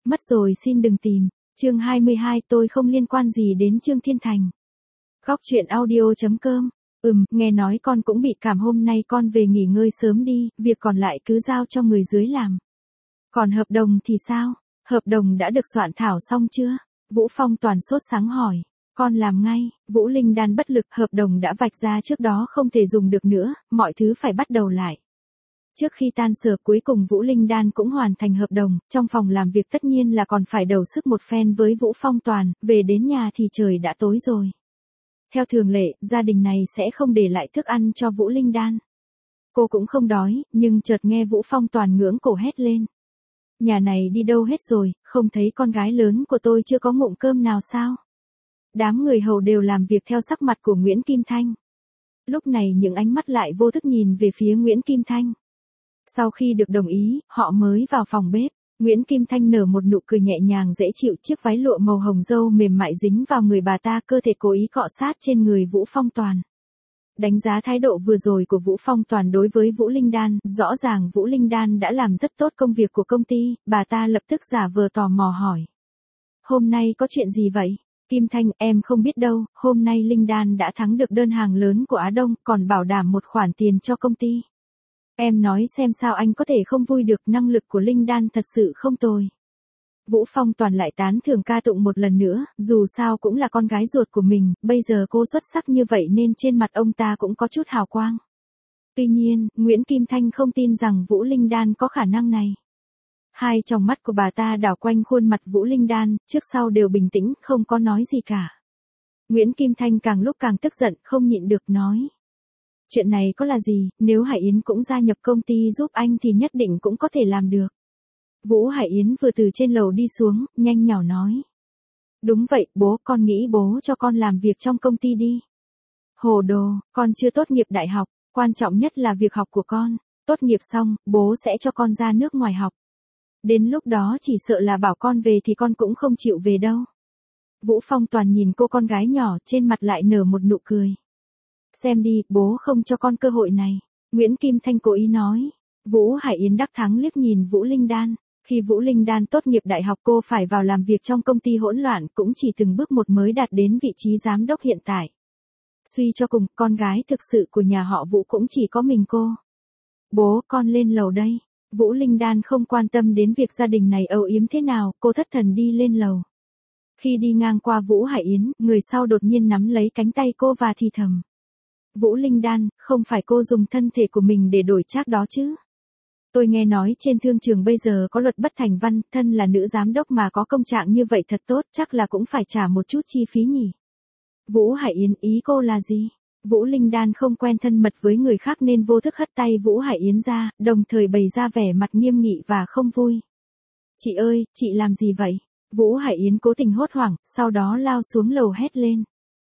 Mất rồi xin đừng tìm. Chương 22 tôi không liên quan gì đến Trương Thiên Thành. Góc truyện audio.com. Nghe nói con cũng bị cảm, hôm nay con về nghỉ ngơi sớm đi, việc còn lại cứ giao cho người dưới làm. Còn hợp đồng thì sao? Hợp đồng đã được soạn thảo xong chưa? Vũ Phong Toàn sốt sáng hỏi. Con làm ngay. Vũ Linh Đan bất lực, hợp đồng đã vạch ra trước đó không thể dùng được nữa, mọi thứ phải bắt đầu lại. Trước khi tan sở cuối cùng Vũ Linh Đan cũng hoàn thành hợp đồng, trong phòng làm việc tất nhiên là còn phải đầu sức một phen với Vũ Phong Toàn, về đến nhà thì trời đã tối rồi. Theo thường lệ, gia đình này sẽ không để lại thức ăn cho Vũ Linh Đan. Cô cũng không đói, nhưng chợt nghe Vũ Phong Toàn ngưỡng cổ hét lên. Nhà này đi đâu hết rồi, không thấy con gái lớn của tôi chưa có ngụm cơm nào sao? Đám người hầu đều làm việc theo sắc mặt của Nguyễn Kim Thanh. Lúc này những ánh mắt lại vô thức nhìn về phía Nguyễn Kim Thanh. Sau khi được đồng ý, họ mới vào phòng bếp. Nguyễn Kim Thanh nở một nụ cười nhẹ nhàng dễ chịu, chiếc váy lụa màu hồng dâu mềm mại dính vào người bà ta, cơ thể cố ý cọ sát trên người Vũ Phong Toàn. Đánh giá thái độ vừa rồi của Vũ Phong Toàn đối với Vũ Linh Đan, rõ ràng Vũ Linh Đan đã làm rất tốt công việc của công ty, bà ta lập tức giả vờ tò mò hỏi. Hôm nay có chuyện gì vậy? Kim Thanh, em không biết đâu, hôm nay Linh Đan đã thắng được đơn hàng lớn của Á Đông, còn bảo đảm một khoản tiền cho công ty. Em nói xem sao anh có thể không vui được, năng lực của Linh Đan thật sự không tồi. Vũ Phong Toàn lại tán thưởng ca tụng một lần nữa, dù sao cũng là con gái ruột của mình, bây giờ cô xuất sắc như vậy nên trên mặt ông ta cũng có chút hào quang. Tuy nhiên, Nguyễn Kim Thanh không tin rằng Vũ Linh Đan có khả năng này. Hai tròng mắt của bà ta đảo quanh khuôn mặt Vũ Linh Đan, trước sau đều bình tĩnh, không có nói gì cả. Nguyễn Kim Thanh càng lúc càng tức giận, không nhịn được nói. Chuyện này có là gì, nếu Hải Yến cũng gia nhập công ty giúp anh thì nhất định cũng có thể làm được. Vũ Hải Yến vừa từ trên lầu đi xuống, nhanh nhảu nói. Đúng vậy, bố, con nghĩ bố cho con làm việc trong công ty đi. Hồ đồ, con chưa tốt nghiệp đại học, quan trọng nhất là việc học của con. Tốt nghiệp xong, bố sẽ cho con ra nước ngoài học. Đến lúc đó chỉ sợ là bảo con về thì con cũng không chịu về đâu. Vũ Phong Toàn nhìn cô con gái nhỏ, trên mặt lại nở một nụ cười. Xem đi, bố không cho con cơ hội này. Nguyễn Kim Thanh cố ý nói. Vũ Hải Yến đắc thắng liếc nhìn Vũ Linh Đan. Khi Vũ Linh Đan tốt nghiệp đại học cô phải vào làm việc trong công ty hỗn loạn, cũng chỉ từng bước một mới đạt đến vị trí giám đốc hiện tại. Suy cho cùng, con gái thực sự của nhà họ Vũ cũng chỉ có mình cô. Bố, con lên lầu đây. Vũ Linh Đan không quan tâm đến việc gia đình này âu yếm thế nào, cô thất thần đi lên lầu. Khi đi ngang qua Vũ Hải Yến, người sau đột nhiên nắm lấy cánh tay cô và thì thầm. Vũ Linh Đan, không phải cô dùng thân thể của mình để đổi trác đó chứ? Tôi nghe nói trên thương trường bây giờ có luật bất thành văn, thân là nữ giám đốc mà có công trạng như vậy thật tốt, chắc là cũng phải trả một chút chi phí nhỉ? Vũ Hải Yến, ý cô là gì? Vũ Linh Đan không quen thân mật với người khác nên vô thức hất tay Vũ Hải Yến ra, đồng thời bày ra vẻ mặt nghiêm nghị và không vui. Chị ơi, chị làm gì vậy? Vũ Hải Yến cố tình hốt hoảng, sau đó lao xuống lầu hét lên.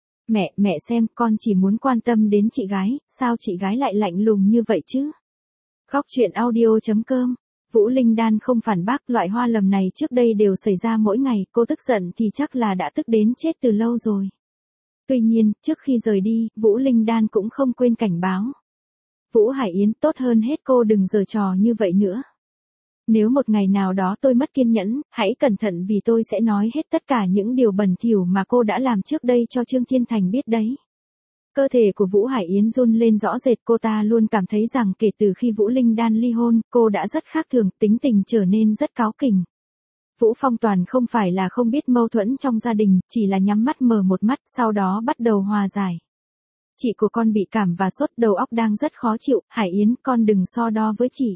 Mẹ xem, con chỉ muốn quan tâm đến chị gái, sao chị gái lại lạnh lùng như vậy chứ? Góc truyện audio.com. Vũ Linh Đan không phản bác, loại hoa lầm này trước đây đều xảy ra mỗi ngày, cô tức giận thì chắc là đã tức đến chết từ lâu rồi. Tuy nhiên, trước khi rời đi, Vũ Linh Đan cũng không quên cảnh báo. Vũ Hải Yến, tốt hơn hết cô đừng giở trò như vậy nữa. Nếu một ngày nào đó tôi mất kiên nhẫn, hãy cẩn thận vì tôi sẽ nói hết tất cả những điều bẩn thỉu mà cô đã làm trước đây cho Trương Thiên Thành biết đấy. Cơ thể của Vũ Hải Yến run lên rõ rệt, cô ta luôn cảm thấy rằng kể từ khi Vũ Linh Đan ly hôn, cô đã rất khác thường, tính tình trở nên rất cáu kỉnh. Vũ Phong Toàn không phải là không biết mâu thuẫn trong gia đình, chỉ là nhắm mắt mở một mắt, sau đó bắt đầu hòa giải. Chị của con bị cảm và sốt, đầu óc đang rất khó chịu, Hải Yến, con đừng so đo với chị.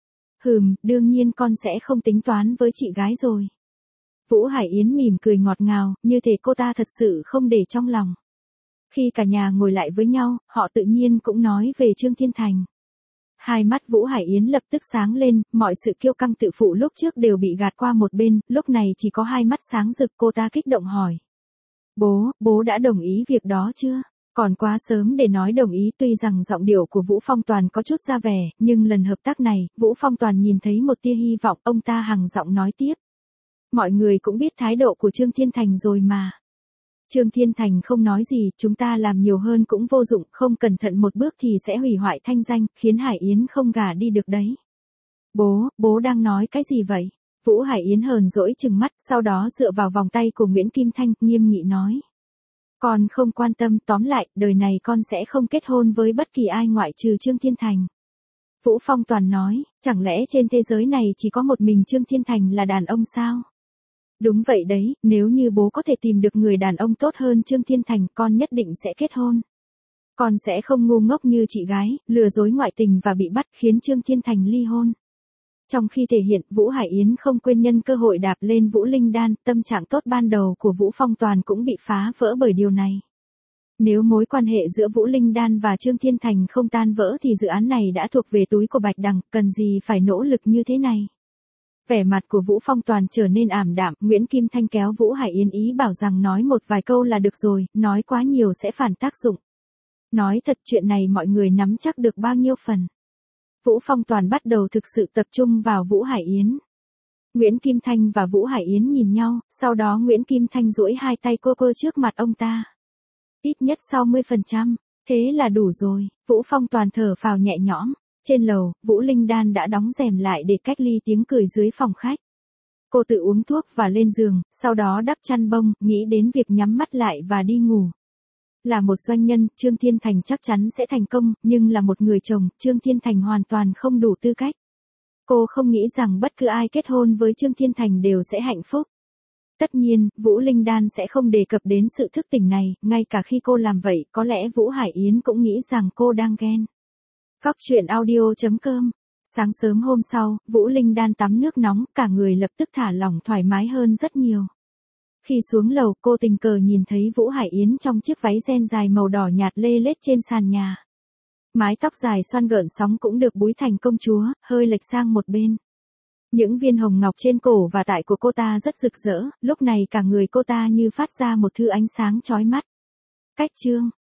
Đương nhiên con sẽ không tính toán với chị gái rồi. Vũ Hải Yến mỉm cười ngọt ngào, như thể cô ta thật sự không để trong lòng. Khi cả nhà ngồi lại với nhau, họ tự nhiên cũng nói về Trương Thiên Thành. Hai mắt Vũ Hải Yến lập tức sáng lên, mọi sự kiêu căng tự phụ lúc trước đều bị gạt qua một bên, lúc này chỉ có hai mắt sáng rực, cô ta kích động hỏi. Bố đã đồng ý việc đó chưa? Còn quá sớm để nói đồng ý, tuy rằng giọng điệu của Vũ Phong Toàn có chút ra vẻ, nhưng lần hợp tác này, Vũ Phong Toàn nhìn thấy một tia hy vọng, ông ta hằng giọng nói tiếp. Mọi người cũng biết thái độ của Trương Thiên Thành rồi mà. Trương Thiên Thành không nói gì, chúng ta làm nhiều hơn cũng vô dụng, không cẩn thận một bước thì sẽ hủy hoại thanh danh, khiến Hải Yến không gả đi được đấy. Bố đang nói cái gì vậy? Vũ Hải Yến hờn dỗi trừng mắt, sau đó dựa vào vòng tay của Nguyễn Kim Thanh, nghiêm nghị nói. Con không quan tâm, tóm lại, đời này con sẽ không kết hôn với bất kỳ ai ngoại trừ Trương Thiên Thành. Vũ Phong Toàn nói, chẳng lẽ trên thế giới này chỉ có một mình Trương Thiên Thành là đàn ông sao? Đúng vậy đấy, nếu như bố có thể tìm được người đàn ông tốt hơn Trương Thiên Thành, con nhất định sẽ kết hôn. Con sẽ không ngu ngốc như chị gái, lừa dối ngoại tình và bị bắt khiến Trương Thiên Thành ly hôn. Trong khi thể hiện, Vũ Hải Yến không quên nhân cơ hội đạp lên Vũ Linh Đan, tâm trạng tốt ban đầu của Vũ Phong Toàn cũng bị phá vỡ bởi điều này. Nếu mối quan hệ giữa Vũ Linh Đan và Trương Thiên Thành không tan vỡ thì dự án này đã thuộc về túi của Bạch Đằng, cần gì phải nỗ lực như thế này. Vẻ mặt của Vũ Phong Toàn trở nên ảm đạm, Nguyễn Kim Thanh kéo Vũ Hải Yến ý bảo rằng nói một vài câu là được rồi, nói quá nhiều sẽ phản tác dụng. Nói thật chuyện này mọi người nắm chắc được bao nhiêu phần. Vũ Phong Toàn bắt đầu thực sự tập trung vào Vũ Hải Yến. Nguyễn Kim Thanh và Vũ Hải Yến nhìn nhau, sau đó Nguyễn Kim Thanh duỗi hai tay cô trước mặt ông ta. Ít nhất 60%, thế là đủ rồi, Vũ Phong Toàn thở phào nhẹ nhõm. Trên lầu, Vũ Linh Đan đã đóng rèm lại để cách ly tiếng cười dưới phòng khách. Cô tự uống thuốc và lên giường, sau đó đắp chăn bông, nghĩ đến việc nhắm mắt lại và đi ngủ. Là một doanh nhân, Trương Thiên Thành chắc chắn sẽ thành công, nhưng là một người chồng, Trương Thiên Thành hoàn toàn không đủ tư cách. Cô không nghĩ rằng bất cứ ai kết hôn với Trương Thiên Thành đều sẽ hạnh phúc. Tất nhiên, Vũ Linh Đan sẽ không đề cập đến sự thức tỉnh này, ngay cả khi cô làm vậy, có lẽ Vũ Hải Yến cũng nghĩ rằng cô đang ghen. Góc truyện audio.com. Sáng sớm hôm sau, Vũ Linh Đan tắm nước nóng, cả người lập tức thả lỏng thoải mái hơn rất nhiều. Khi xuống lầu, cô tình cờ nhìn thấy Vũ Hải Yến trong chiếc váy ren dài màu đỏ nhạt lê lết trên sàn nhà. Mái tóc dài xoăn gợn sóng cũng được búi thành công chúa, hơi lệch sang một bên. Những viên hồng ngọc trên cổ và tại của cô ta rất rực rỡ, lúc này cả người cô ta như phát ra một thứ ánh sáng chói mắt. Cách chương